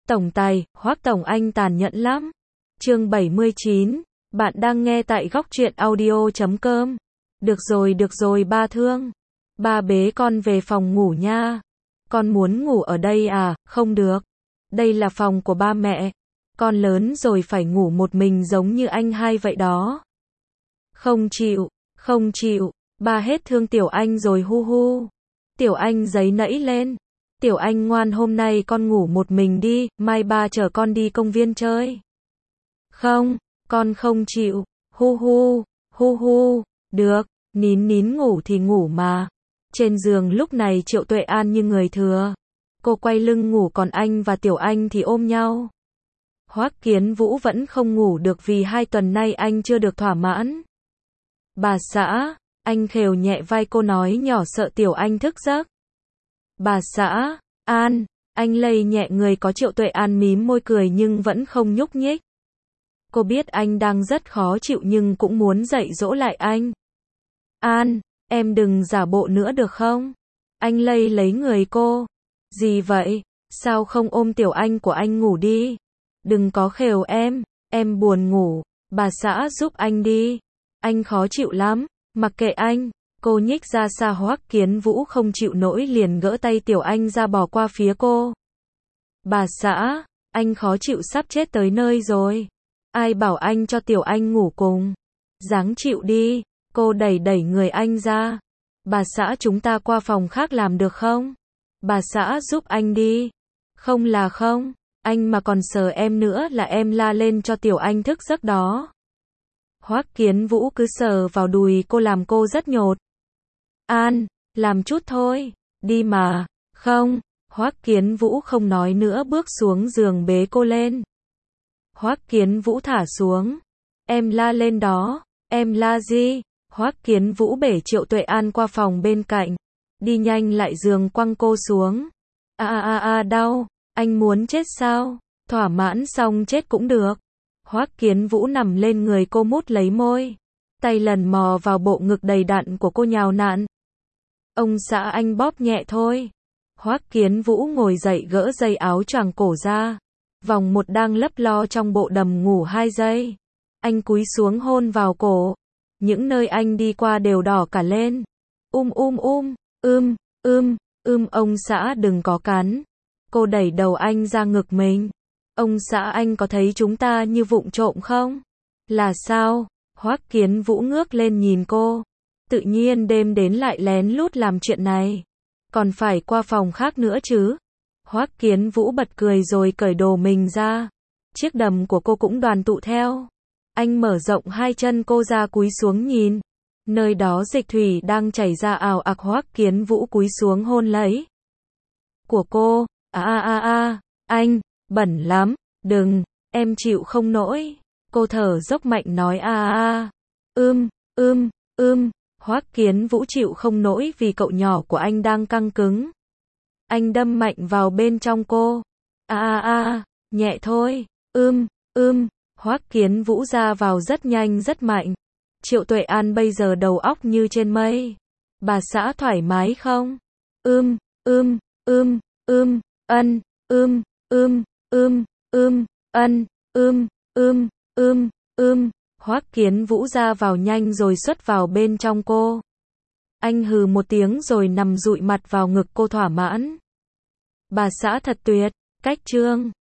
Tổng tài, Hoắc Tổng anh tàn nhẫn lắm. Chương 79, bạn đang nghe tại góc truyện audio.com. Được rồi ba Thương. Ba bế con về phòng ngủ nha. Con muốn ngủ ở đây à? Không được. Đây là phòng của ba mẹ. Con lớn rồi phải ngủ một mình giống như anh hai vậy đó. Không chịu. Ba hết thương Tiểu Anh rồi hu hu. Tiểu Anh giấy nẫy lên. Tiểu Anh ngoan, hôm nay con ngủ một mình đi, mai ba chở con đi công viên chơi. Không, con không chịu. Hu hu. Được, nín ngủ thì ngủ mà. Trên giường lúc này Triệu Tuệ An như người thừa. Cô quay lưng ngủ, còn anh và Tiểu Anh thì ôm nhau. Hoắc Kiến Vũ vẫn không ngủ được vì 2 tuần nay anh chưa được thỏa mãn. Bà xã, anh khều nhẹ vai cô nói nhỏ sợ Tiểu Anh thức giấc. Bà xã, An, anh lay nhẹ người, có Triệu Tuệ An mím môi cười nhưng vẫn không nhúc nhích. Cô biết anh đang rất khó chịu nhưng cũng muốn dạy dỗ lại anh. An, em đừng giả bộ nữa được không? Anh lay lấy người cô. Gì vậy? Sao không ôm Tiểu Anh của anh ngủ đi? Đừng có khều em buồn ngủ. Bà xã giúp anh đi. Anh khó chịu lắm, mặc kệ anh. Cô nhích ra xa, Hoắc Kiến Vũ không chịu nổi liền gỡ tay Tiểu Anh ra bỏ qua phía cô. Bà xã, anh khó chịu sắp chết tới nơi rồi. Ai bảo anh cho Tiểu Anh ngủ cùng? Ráng chịu đi. Cô đẩy người anh ra. Bà xã, chúng ta qua phòng khác làm được không? Bà xã giúp anh đi. Không là không, anh mà còn sờ em nữa là em la lên cho Tiểu Anh thức giấc đó. Hoắc Kiến Vũ cứ sờ vào đùi cô làm cô rất nhột. An, làm chút thôi, đi mà. Không, Hoắc Kiến Vũ không nói nữa, bước xuống giường bế cô lên. Hoắc Kiến Vũ thả xuống. Em la lên đó. Em la gì? Hoắc Kiến Vũ bể Triệu Tuệ An qua phòng bên cạnh. Đi nhanh lại giường quăng cô xuống. Đau. Anh muốn chết sao? Thỏa mãn xong chết cũng được. Hoắc Kiến Vũ nằm lên người cô, mút lấy môi. Tay lần mò vào bộ ngực đầy đặn của cô nhào nặn. Ông xã, anh bóp nhẹ thôi. Hoắc Kiến Vũ ngồi dậy, gỡ dây áo choàng cổ ra. Vòng một đang lấp lo trong bộ đầm ngủ 2 giây. Anh cúi xuống hôn vào cổ. Những nơi anh đi qua đều đỏ cả lên. Ông xã đừng có cắn. Cô đẩy đầu anh ra ngực mình. Ông xã, anh có thấy chúng ta như vụng trộm không? Là sao? Hoắc Kiến Vũ ngước lên nhìn cô. Tự nhiên đêm đến lại lén lút làm chuyện này. Còn phải qua phòng khác nữa chứ? Hoắc Kiến Vũ bật cười rồi cởi đồ mình ra. Chiếc đầm của cô cũng đoàn tụ theo. Anh mở rộng 2 chân cô ra, cúi xuống nhìn. Nơi đó dịch thủy đang chảy ra ào ạt. Hoắc Kiến Vũ cúi xuống hôn lấy của cô. Anh, bẩn lắm. Đừng, em chịu không nổi. Cô thở dốc mạnh nói Hoắc Kiến Vũ chịu không nổi vì cậu nhỏ của anh đang căng cứng. Anh đâm mạnh vào bên trong cô. Nhẹ thôi. Hoắc Kiến Vũ ra vào rất nhanh rất mạnh. Triệu Tuệ An bây giờ đầu óc như trên mây. Bà xã thoải mái không? Hoắc Kiến Vũ ra vào nhanh rồi xuất vào bên trong cô. Anh hừ một tiếng rồi nằm dụi mặt vào ngực cô thỏa mãn. Bà xã thật tuyệt. Cách chương